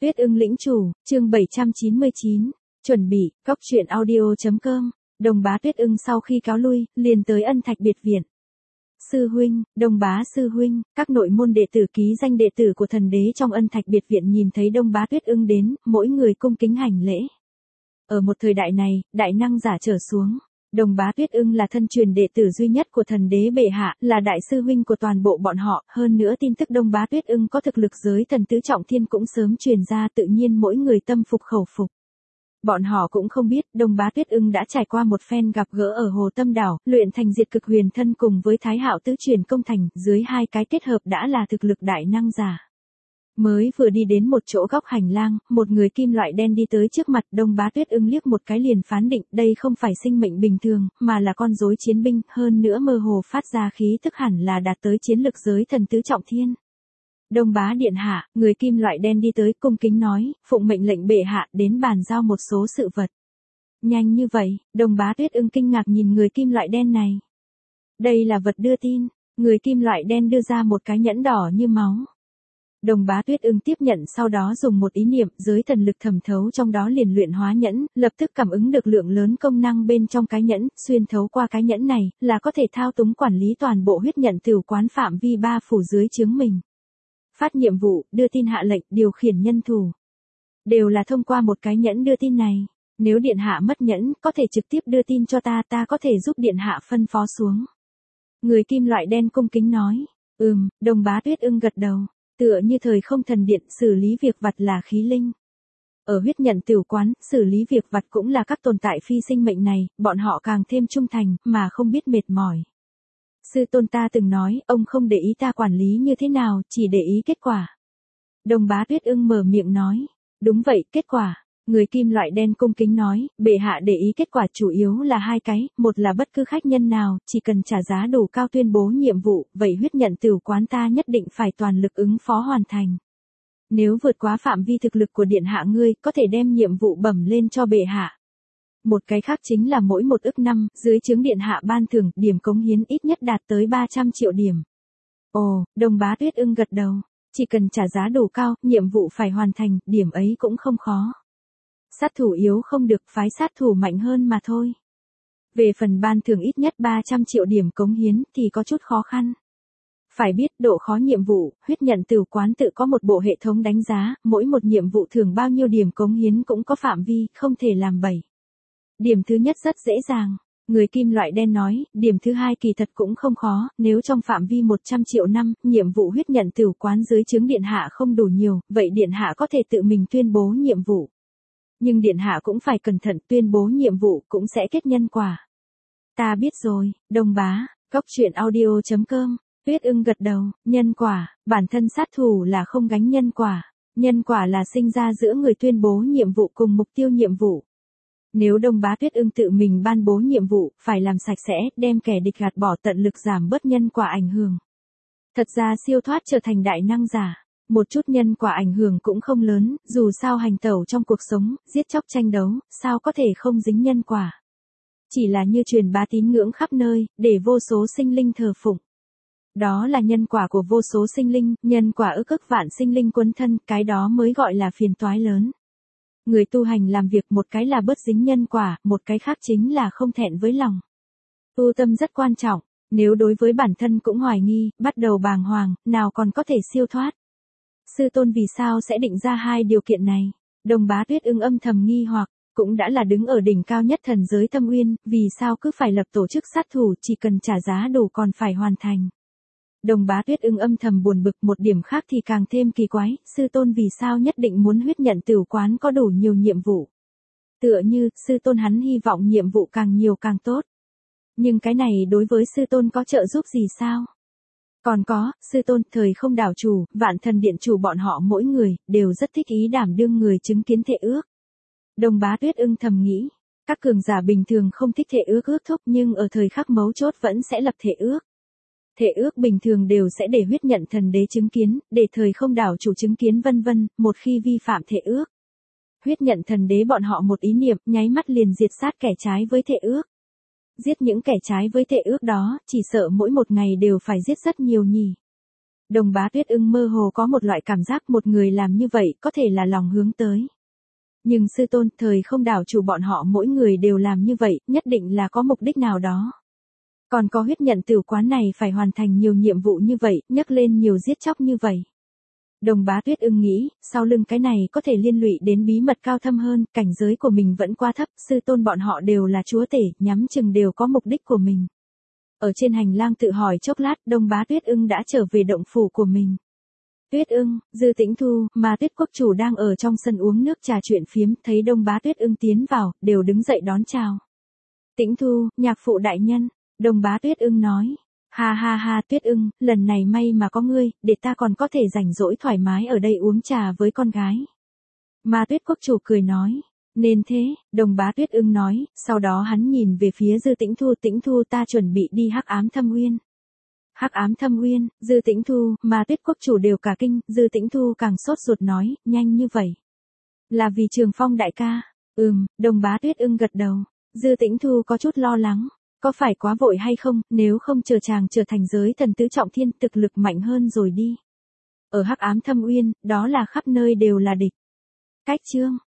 Tuyết ưng lĩnh chủ, chương 799, chuẩn bị, cóc truyện audio.com, Đồng Bá Tuyết ưng sau khi cáo lui, liền tới Ân Thạch biệt viện. Sư huynh, Đồng Bá sư huynh, các nội môn đệ tử ký danh đệ tử của thần đế trong Ân Thạch biệt viện nhìn thấy Đồng Bá Tuyết ưng đến, mỗi người cung kính hành lễ. Ở một thời đại này, đại năng giả trở xuống. Đồng Bá Tuyết ưng là thân truyền đệ tử duy nhất của thần đế bệ hạ, là đại sư huynh của toàn bộ bọn họ, hơn nữa tin tức Đồng Bá Tuyết ưng có thực lực giới thần tứ trọng thiên cũng sớm truyền ra, tự nhiên mỗi người tâm phục khẩu phục. Bọn họ cũng không biết, Đồng Bá Tuyết ưng đã trải qua một phen gặp gỡ ở Hồ Tâm Đảo, luyện thành diệt cực huyền thân cùng với Thái Hạo tứ truyền công thành, dưới hai cái kết hợp đã là thực lực đại năng giả. Mới vừa đi đến một chỗ góc hành lang, một người kim loại đen đi tới trước mặt, Đồng Bá Tuyết ưng liếc một cái liền phán định, đây không phải sinh mệnh bình thường, mà là con rối chiến binh, hơn nữa mơ hồ phát ra khí tức hẳn là đạt tới chiến lực giới thần tứ trọng thiên. Đồng Bá điện hạ, người kim loại đen đi tới cung kính nói, phụng mệnh lệnh bệ hạ đến bàn giao một số sự vật. Nhanh như vậy, Đồng Bá Tuyết ưng kinh ngạc nhìn người kim loại đen này. Đây là vật đưa tin, người kim loại đen đưa ra một cái nhẫn đỏ như máu. Đồng Bá Tuyết ưng tiếp nhận, sau đó dùng một ý niệm, giới thần lực thẩm thấu trong đó liền luyện hóa nhẫn, lập tức cảm ứng được lượng lớn công năng bên trong cái nhẫn, xuyên thấu qua cái nhẫn này, là có thể thao túng quản lý toàn bộ huyết nhận tửu quán phạm vi 3 phủ dưới trướng mình. Phát nhiệm vụ, đưa tin hạ lệnh, điều khiển nhân thủ. Đều là thông qua một cái nhẫn đưa tin này. Nếu điện hạ mất nhẫn, có thể trực tiếp đưa tin cho ta, ta có thể giúp điện hạ phân phó xuống. Người kim loại đen cung kính nói. Đồng Bá Tuyết ưng gật đầu. Tựa như thời không thần điện, xử lý việc vặt là khí linh. Ở huyết nhận tửu quán, xử lý việc vặt cũng là các tồn tại phi sinh mệnh này, bọn họ càng thêm trung thành, mà không biết mệt mỏi. Sư tôn ta từng nói, ông không để ý ta quản lý như thế nào, chỉ để ý kết quả. Đồng Bá Tuyết ưng mở miệng nói. Đúng vậy, kết quả. Người kim loại đen cung kính nói, bệ hạ để ý kết quả chủ yếu là hai cái, một là bất cứ khách nhân nào, chỉ cần trả giá đủ cao tuyên bố nhiệm vụ, vậy huyết nhận tửu quán ta nhất định phải toàn lực ứng phó hoàn thành. Nếu vượt quá phạm vi thực lực của điện hạ ngươi, có thể đem nhiệm vụ bẩm lên cho bệ hạ. Một cái khác chính là mỗi một ức năm, dưới trướng điện hạ ban thưởng, điểm cống hiến ít nhất đạt tới 300 triệu điểm. Ồ, Đồng Bá Tuyết ưng gật đầu. Chỉ cần trả giá đủ cao, nhiệm vụ phải hoàn thành, điểm ấy cũng không khó. Sát thủ yếu không được, phái sát thủ mạnh hơn mà thôi. Về phần ban thưởng ít nhất 300 triệu điểm cống hiến thì có chút khó khăn. Phải biết độ khó nhiệm vụ, huyết nhận tửu quán tự có một bộ hệ thống đánh giá, mỗi một nhiệm vụ thưởng bao nhiêu điểm cống hiến cũng có phạm vi, không thể làm bậy. Điểm thứ nhất rất dễ dàng. Người kim loại đen nói, điểm thứ hai kỳ thật cũng không khó, nếu trong phạm vi 100 triệu năm, nhiệm vụ huyết nhận tửu quán dưới trướng điện hạ không đủ nhiều, vậy điện hạ có thể tự mình tuyên bố nhiệm vụ. Nhưng điện hạ cũng phải cẩn thận, tuyên bố nhiệm vụ cũng sẽ kết nhân quả. Ta biết rồi, Đồng Bá, cóc truyện audio.com, Tuyết ưng gật đầu, nhân quả, bản thân sát thủ là không gánh nhân quả. Nhân quả là sinh ra giữa người tuyên bố nhiệm vụ cùng mục tiêu nhiệm vụ. Nếu Đồng Bá Tuyết ưng tự mình ban bố nhiệm vụ, phải làm sạch sẽ, đem kẻ địch gạt bỏ, tận lực giảm bớt nhân quả ảnh hưởng. Thật ra siêu thoát trở thành đại năng giả. Một chút nhân quả ảnh hưởng cũng không lớn, dù sao hành tẩu trong cuộc sống, giết chóc tranh đấu, sao có thể không dính nhân quả. Chỉ là như truyền bá tín ngưỡng khắp nơi, để vô số sinh linh thờ phụng. Đó là nhân quả của vô số sinh linh, nhân quả ức vạn sinh linh quấn thân, cái đó mới gọi là phiền toái lớn. Người tu hành làm việc, một cái là bớt dính nhân quả, một cái khác chính là không thẹn với lòng. Tu tâm rất quan trọng, nếu đối với bản thân cũng hoài nghi, bắt đầu bàng hoàng, nào còn có thể siêu thoát. Sư tôn vì sao sẽ định ra hai điều kiện này? Đồng Bá Tuyết ưng âm thầm nghi hoặc, cũng đã là đứng ở đỉnh cao nhất thần giới Thâm Uyên, vì sao cứ phải lập tổ chức sát thủ, chỉ cần trả giá đủ còn phải hoàn thành. Đồng Bá Tuyết ưng âm thầm buồn bực, một điểm khác thì càng thêm kỳ quái, sư tôn vì sao nhất định muốn huyết nhận tửu quán có đủ nhiều nhiệm vụ. Tựa như, sư tôn hắn hy vọng nhiệm vụ càng nhiều càng tốt. Nhưng cái này đối với sư tôn có trợ giúp gì sao? Còn có, sư tôn, thời không đảo chủ, vạn thần điện chủ bọn họ mỗi người, đều rất thích ý đảm đương người chứng kiến thệ ước. Đồng Bá Tuyết ưng thầm nghĩ, các cường giả bình thường không thích thệ ước ước thúc nhưng ở thời khắc mấu chốt vẫn sẽ lập thệ ước. Thệ ước bình thường đều sẽ để huyết nhận thần đế chứng kiến, để thời không đảo chủ chứng kiến vân vân, một khi vi phạm thệ ước. Huyết nhận thần đế bọn họ một ý niệm, nháy mắt liền diệt sát kẻ trái với thệ ước. Giết những kẻ trái với thệ ước đó, chỉ sợ mỗi một ngày đều phải giết rất nhiều nhỉ. Đồng Bá Tuyết Ưng mơ hồ có một loại cảm giác một người làm như vậy có thể là lòng hướng tới. Nhưng sư tôn, thời không đảo chủ bọn họ mỗi người đều làm như vậy, nhất định là có mục đích nào đó. Còn có huyết nhận tử quán này phải hoàn thành nhiều nhiệm vụ như vậy, nhấc lên nhiều giết chóc như vậy. Đồng Bá Tuyết Ưng nghĩ, sau lưng cái này có thể liên lụy đến bí mật cao thâm hơn, cảnh giới của mình vẫn quá thấp, sư tôn bọn họ đều là chúa tể, nhắm chừng đều có mục đích của mình. Ở trên hành lang tự hỏi chốc lát, Đồng Bá Tuyết Ưng đã trở về động phủ của mình. Tuyết Ưng, Dư Tĩnh Thu, mà Tuyết Quốc chủ đang ở trong sân uống nước trà chuyện phiếm, thấy Đồng Bá Tuyết Ưng tiến vào, đều đứng dậy đón chào. Tĩnh Thu, nhạc phụ đại nhân, Đồng Bá Tuyết Ưng nói. Ha ha ha Tuyết Ưng, lần này may mà có ngươi, để ta còn có thể rảnh rỗi thoải mái ở đây uống trà với con gái. Mà Tuyết Quốc chủ cười nói. Nên thế, Đồng Bá Tuyết Ưng nói, sau đó hắn nhìn về phía Dư Tĩnh Thu ta chuẩn bị đi Hắc Ám Thâm Uyên. Hắc Ám Thâm Uyên, Dư Tĩnh Thu, mà Tuyết Quốc chủ đều cả kinh, Dư Tĩnh Thu càng sốt ruột nói, nhanh như vậy. Là vì Trường Phong đại ca. Đồng Bá Tuyết Ưng gật đầu. Dư Tĩnh Thu có chút lo lắng. Có phải quá vội hay không, nếu không chờ chàng trở thành giới thần tứ trọng thiên thực lực mạnh hơn rồi đi. Ở Hắc Ám Thâm Uyên, đó là khắp nơi đều là địch. Cách chương.